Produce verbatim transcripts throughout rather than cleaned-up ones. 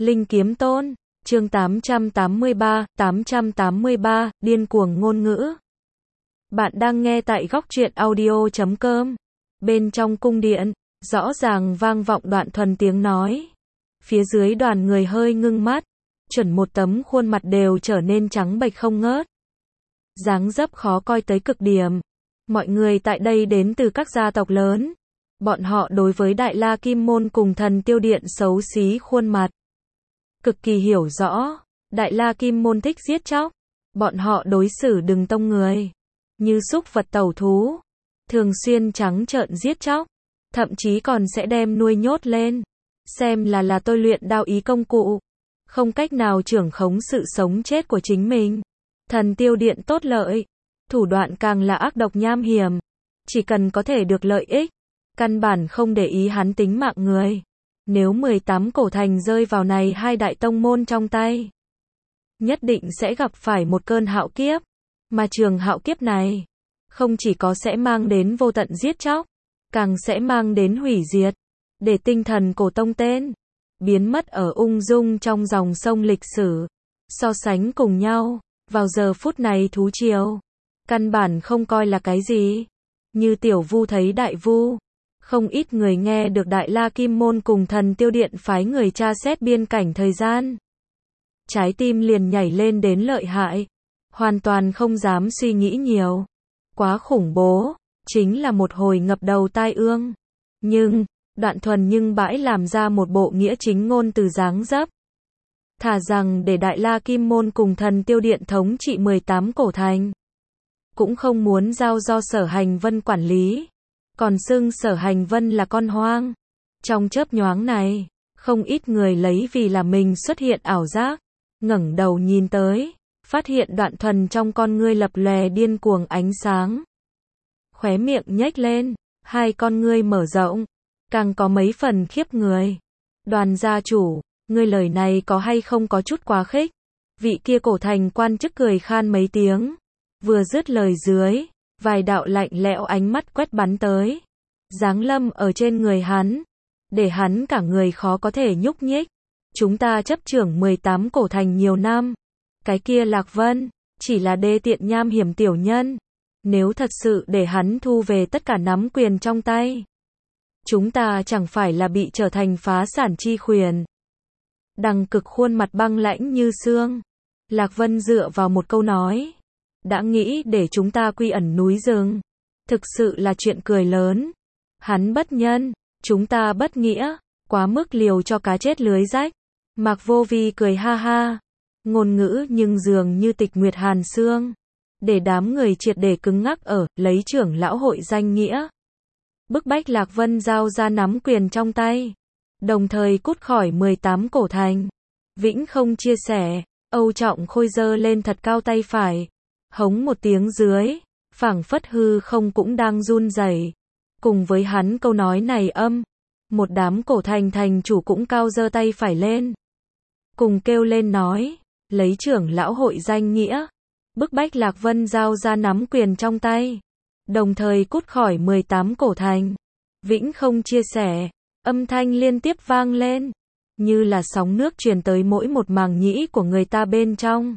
Linh Kiếm Tôn, chương tám trăm tám mươi ba, tám trăm tám mươi ba, điên cuồng ngôn ngữ. Bạn đang nghe tại góc truyện audio chấm com. Bên trong cung điện, rõ ràng vang vọng Đoạn Thuần tiếng nói. Phía dưới đoàn người hơi ngưng mắt, chuẩn một tấm khuôn mặt đều trở nên trắng bệch không ngớt. Dáng dấp khó coi tới cực điểm. Mọi người tại đây đến từ các gia tộc lớn. Bọn họ đối với Đại La Kim Môn cùng Thần Tiêu Điện xấu xí khuôn mặt cực kỳ hiểu rõ. Đại La Kim Môn thích giết chóc. Bọn họ đối xử Đừng Tông người như súc vật tẩu thú, thường xuyên trắng trợn giết chóc, thậm chí còn sẽ đem nuôi nhốt lên, xem là là tôi luyện đao ý công cụ, không cách nào trưởng khống sự sống chết của chính mình. Thần Tiêu Điện tốt lợi, thủ đoạn càng là ác độc nham hiểm, chỉ cần có thể được lợi ích, căn bản không để ý hắn tính mạng người. Nếu mười tám cổ thành rơi vào này hai đại tông môn trong tay, nhất định sẽ gặp phải một cơn hạo kiếp, mà trường hạo kiếp này, không chỉ có sẽ mang đến vô tận giết chóc, càng sẽ mang đến hủy diệt, để tinh thần cổ tông tên, biến mất ở ung dung trong dòng sông lịch sử. So sánh cùng nhau, vào giờ phút này thú triều, căn bản không coi là cái gì. Như Tiểu Vu thấy Đại Vu, không ít người nghe được Đại La Kim Môn cùng Thần Tiêu Điện phái người tra xét biên cảnh thời gian, trái tim liền nhảy lên đến lợi hại, hoàn toàn không dám suy nghĩ nhiều. Quá khủng bố, chính là một hồi ngập đầu tai ương. Nhưng, Đoạn Thuần nhưng bãi làm ra một bộ nghĩa chính ngôn từ dáng dấp. Thà rằng để Đại La Kim Môn cùng Thần Tiêu Điện thống trị mười tám cổ thành, cũng không muốn giao do Sở Hành Vân quản lý. Còn xưng Sở Hành Vân là con hoang. Trong chớp nhoáng này, không ít người lấy vì là mình xuất hiện ảo giác, ngẩng đầu nhìn tới, phát hiện Đoạn Thuần trong con ngươi lập lòe điên cuồng ánh sáng. Khóe miệng nhếch lên, hai con ngươi mở rộng, càng có mấy phần khiếp người. Đoàn gia chủ, ngươi lời này có hay không có chút quá khích? Vị kia cổ thành quan chức cười khan mấy tiếng, vừa dứt lời dưới, vài đạo lạnh lẽo ánh mắt quét bắn tới, giáng lâm ở trên người hắn, để hắn cả người khó có thể nhúc nhích. Chúng ta chấp trưởng mười tám cổ thành nhiều năm, cái kia Lạc Vân, chỉ là đê tiện nham hiểm tiểu nhân. Nếu thật sự để hắn thu về tất cả nắm quyền trong tay, chúng ta chẳng phải là bị trở thành phá sản chi khuyển. Đằng Cực khuôn mặt băng lãnh như xương. Lạc Vân dựa vào một câu nói, đã nghĩ để chúng ta quy ẩn núi rừng, thực sự là chuyện cười lớn. Hắn bất nhân, chúng ta bất nghĩa, quá mức liều cho cá chết lưới rách. Mạc Vô Vi cười ha ha, ngôn ngữ nhưng dường như tịch nguyệt hàn sương, để đám người triệt để cứng ngắc ở, lấy trưởng lão hội danh nghĩa, bức bách Lạc Vân giao ra nắm quyền trong tay, đồng thời cút khỏi mười tám cổ thành, vĩnh không chia sẻ. Âu Trọng Khôi giơ lên thật cao tay phải, hống một tiếng dưới, phảng phất hư không cũng đang run rẩy. Cùng với hắn câu nói này âm, một đám cổ thành thành chủ cũng cao giơ tay phải lên, cùng kêu lên nói, lấy trưởng lão hội danh nghĩa, bức bách Lạc Vân giao ra nắm quyền trong tay, đồng thời cút khỏi mười tám cổ thành, vĩnh không chia sẻ. Âm thanh liên tiếp vang lên, như là sóng nước truyền tới mỗi một màng nhĩ của người ta bên trong.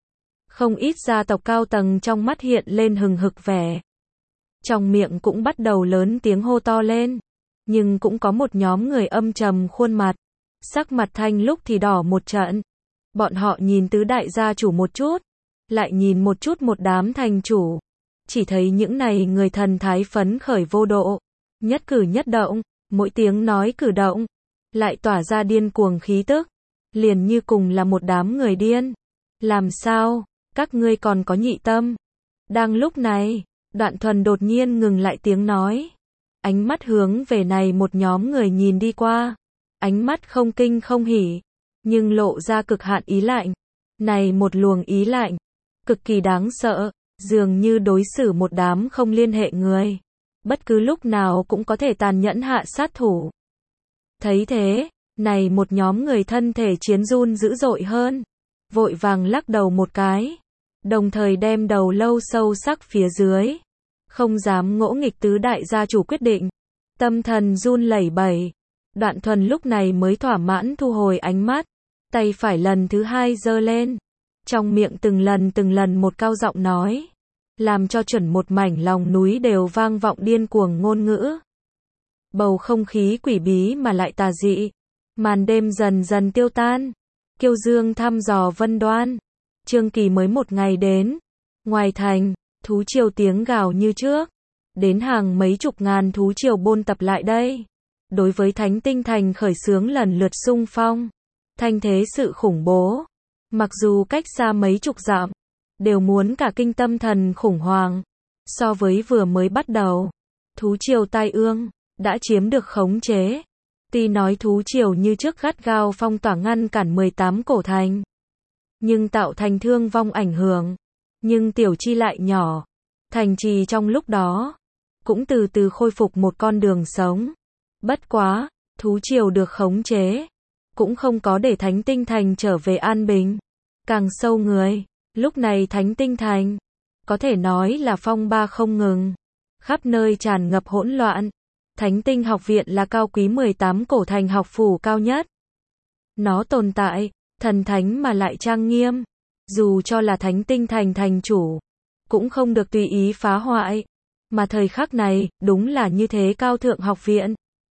Không ít gia tộc cao tầng trong mắt hiện lên hừng hực vẻ, trong miệng cũng bắt đầu lớn tiếng hô to lên. Nhưng cũng có một nhóm người âm trầm khuôn mặt, sắc mặt thanh lúc thì đỏ một trận. Bọn họ nhìn tứ đại gia chủ một chút, lại nhìn một chút một đám thành chủ, chỉ thấy những này người thần thái phấn khởi vô độ, nhất cử nhất động, mỗi tiếng nói cử động, lại tỏa ra điên cuồng khí tức, liền như cùng là một đám người điên. Làm sao, các ngươi còn có nhị tâm? Đang lúc này, Đoạn Thuần đột nhiên ngừng lại tiếng nói, ánh mắt hướng về này một nhóm người nhìn đi qua, ánh mắt không kinh không hỉ, nhưng lộ ra cực hạn ý lạnh. Này một luồng ý lạnh, cực kỳ đáng sợ, dường như đối xử một đám không liên hệ người, bất cứ lúc nào cũng có thể tàn nhẫn hạ sát thủ. Thấy thế, này một nhóm người thân thể chiến run dữ dội hơn, vội vàng lắc đầu một cái, đồng thời đem đầu lâu sâu sắc phía dưới, không dám ngỗ nghịch tứ đại gia chủ quyết định. Tâm thần run lẩy bẩy, Đoạn Thuần lúc này mới thỏa mãn thu hồi ánh mắt, tay phải lần thứ hai giơ lên, trong miệng từng lần từng lần một cao giọng nói, làm cho chuẩn một mảnh lòng núi đều vang vọng điên cuồng ngôn ngữ. Bầu không khí quỷ bí mà lại tà dị, màn đêm dần dần tiêu tan, Kiêu Dương thăm dò Vân Đoan. Trương Kỳ mới một ngày đến, ngoài thành, thú triều tiếng gào như trước, đến hàng mấy chục ngàn thú triều bôn tập lại đây. Đối với Thánh Tinh Thành khởi xướng lần lượt xung phong, thanh thế sự khủng bố, mặc dù cách xa mấy chục dặm, đều muốn cả kinh tâm thần khủng hoảng. So với vừa mới bắt đầu, thú triều tai ương đã chiếm được khống chế. Tuy nói thú triều như trước gắt gao phong tỏa ngăn cản mười tám cổ thành, nhưng tạo thành thương vong ảnh hưởng, nhưng tiểu chi lại nhỏ. Thành trì trong lúc đó cũng từ từ khôi phục một con đường sống. Bất quá, thú triều được khống chế, cũng không có để Thánh Tinh Thành trở về an bình. Càng sâu người, lúc này Thánh Tinh Thành, có thể nói là phong ba không ngừng, khắp nơi tràn ngập hỗn loạn. Thánh Tinh học viện là cao quý mười tám cổ thành học phủ cao nhất. Nó tồn tại, thần thánh mà lại trang nghiêm. Dù cho là Thánh Tinh Thành thành chủ, cũng không được tùy ý phá hoại. Mà thời khắc này, đúng là như thế cao thượng học viện.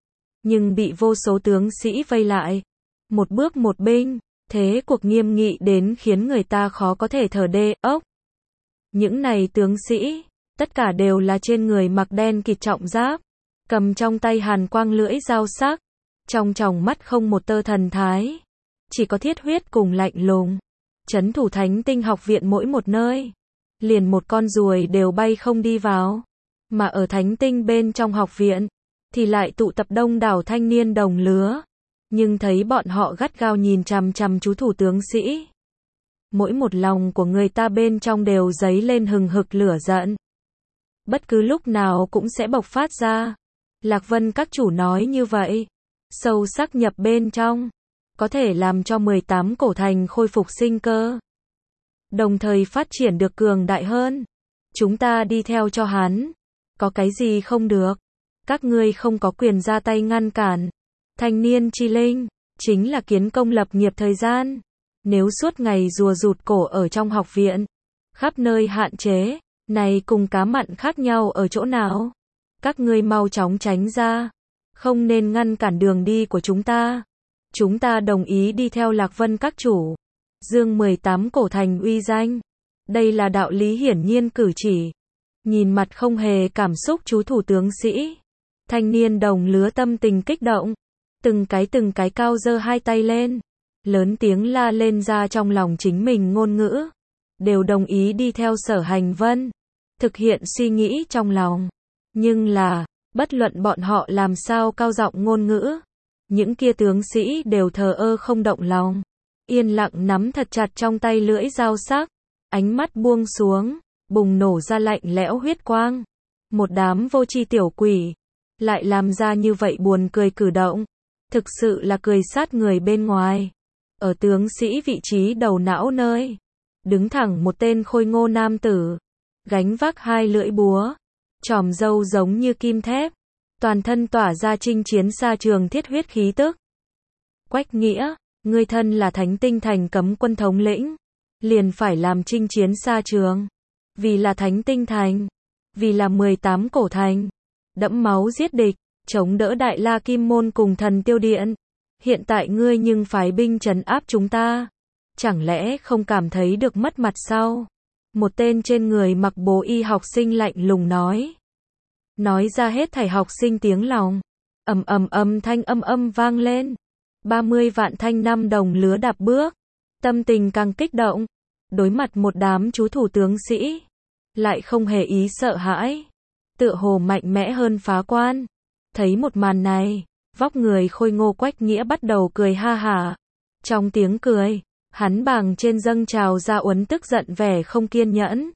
Nhưng bị vô số tướng sĩ vây lại. Một bước một binh, thế cuộc nghiêm nghị đến khiến người ta khó có thể thở đê ốc. Những này tướng sĩ, tất cả đều là trên người mặc đen kịt trọng giáp, cầm trong tay hàn quang lưỡi dao sắc, trong tròng mắt không một tơ thần thái, chỉ có thiết huyết cùng lạnh lùng. Trấn thủ Thánh Tinh học viện mỗi một nơi, liền một con ruồi đều bay không đi vào. Mà ở Thánh Tinh bên trong học viện, thì lại tụ tập đông đảo thanh niên đồng lứa. Nhưng thấy bọn họ gắt gao nhìn chằm chằm chú thủ tướng sĩ, mỗi một lòng của người ta bên trong đều dấy lên hừng hực lửa giận. Bất cứ lúc nào cũng sẽ bộc phát ra. Lạc Vân các chủ nói như vậy, sâu sắc nhập bên trong, có thể làm cho mười tám cổ thành khôi phục sinh cơ, đồng thời phát triển được cường đại hơn. Chúng ta đi theo cho hắn, có cái gì không được, các ngươi không có quyền ra tay ngăn cản. Thanh niên chi linh, chính là kiến công lập nghiệp thời gian. Nếu suốt ngày rùa rụt cổ ở trong học viện, khắp nơi hạn chế, này cùng cá mặn khác nhau ở chỗ nào? Các ngươi mau chóng tránh ra, không nên ngăn cản đường đi của chúng ta. Chúng ta đồng ý đi theo Lạc Vân các chủ, dương mười tám cổ thành uy danh. Đây là đạo lý hiển nhiên cử chỉ. Nhìn mặt không hề cảm xúc chú thủ tướng sĩ, thanh niên đồng lứa tâm tình kích động, từng cái từng cái cao giơ hai tay lên, lớn tiếng la lên ra trong lòng chính mình ngôn ngữ, đều đồng ý đi theo Sở Hành Vân, thực hiện suy nghĩ trong lòng. Nhưng là, bất luận bọn họ làm sao cao giọng ngôn ngữ, những kia tướng sĩ đều thờ ơ không động lòng, yên lặng nắm thật chặt trong tay lưỡi dao sắc, ánh mắt buông xuống, bùng nổ ra lạnh lẽo huyết quang. Một đám vô tri tiểu quỷ, lại làm ra như vậy buồn cười cử động, thực sự là cười sát người bên ngoài. Ở tướng sĩ vị trí đầu não nơi, đứng thẳng một tên khôi ngô nam tử, gánh vác hai lưỡi búa, chòm râu giống như kim thép, toàn thân tỏa ra chinh chiến xa trường thiết huyết khí tức. Quách Nghĩa, ngươi thân là Thánh Tinh Thành cấm quân thống lĩnh, liền phải làm chinh chiến xa trường, vì là Thánh Tinh Thành, vì là mười tám cổ thành, đẫm máu giết địch, chống đỡ Đại La Kim Môn cùng Thần Tiêu Điện. Hiện tại ngươi nhưng phái binh trấn áp chúng ta, chẳng lẽ không cảm thấy được mất mặt sao? Một tên trên người mặc bố y học sinh lạnh lùng nói. Nói ra hết thảy học sinh tiếng lòng. Ầm ầm ầm thanh âm âm vang lên. ba mươi vạn thanh năm đồng lứa đạp bước. Tâm tình càng kích động. Đối mặt một đám chú thủ tướng sĩ. Lại không hề ý sợ hãi. Tựa hồ mạnh mẽ hơn phá quan. Thấy một màn này, vóc người khôi ngô Quách Nghĩa bắt đầu cười ha hả. Trong tiếng cười, hắn bàng trên dâng trào ra uốn tức giận vẻ không kiên nhẫn.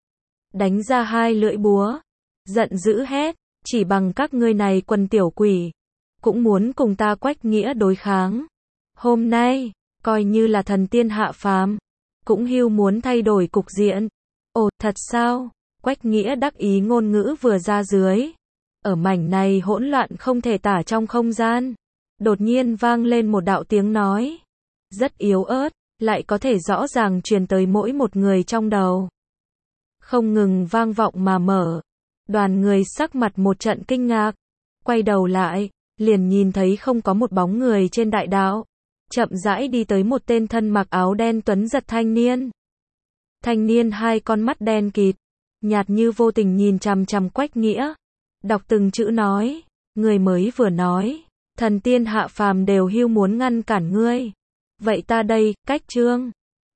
Đánh ra hai lưỡi búa, giận dữ hét, chỉ bằng các ngươi này quần tiểu quỷ, cũng muốn cùng ta Quách Nghĩa đối kháng. Hôm nay, coi như là thần tiên hạ phàm, cũng hiu muốn thay đổi cục diện. Ồ, thật sao? Quách Nghĩa đắc ý ngôn ngữ vừa ra dưới. Ở mảnh này hỗn loạn không thể tả trong không gian, đột nhiên vang lên một đạo tiếng nói. rất yếu ớt, lại có thể rõ ràng truyền tới mỗi một người trong đầu. Không ngừng vang vọng mà mở. Đoàn người sắc mặt một trận kinh ngạc. Quay đầu lại, liền nhìn thấy không có một bóng người trên đại đạo. Chậm rãi đi tới một tên thân mặc áo đen tuấn giật thanh niên. Thanh niên hai con mắt đen kịt, nhạt như vô tình nhìn chằm chằm Quách Nghĩa. Đọc từng chữ nói, người mới vừa nói, thần tiên hạ phàm đều hưu muốn ngăn cản ngươi. Vậy ta đây, Cách Trương,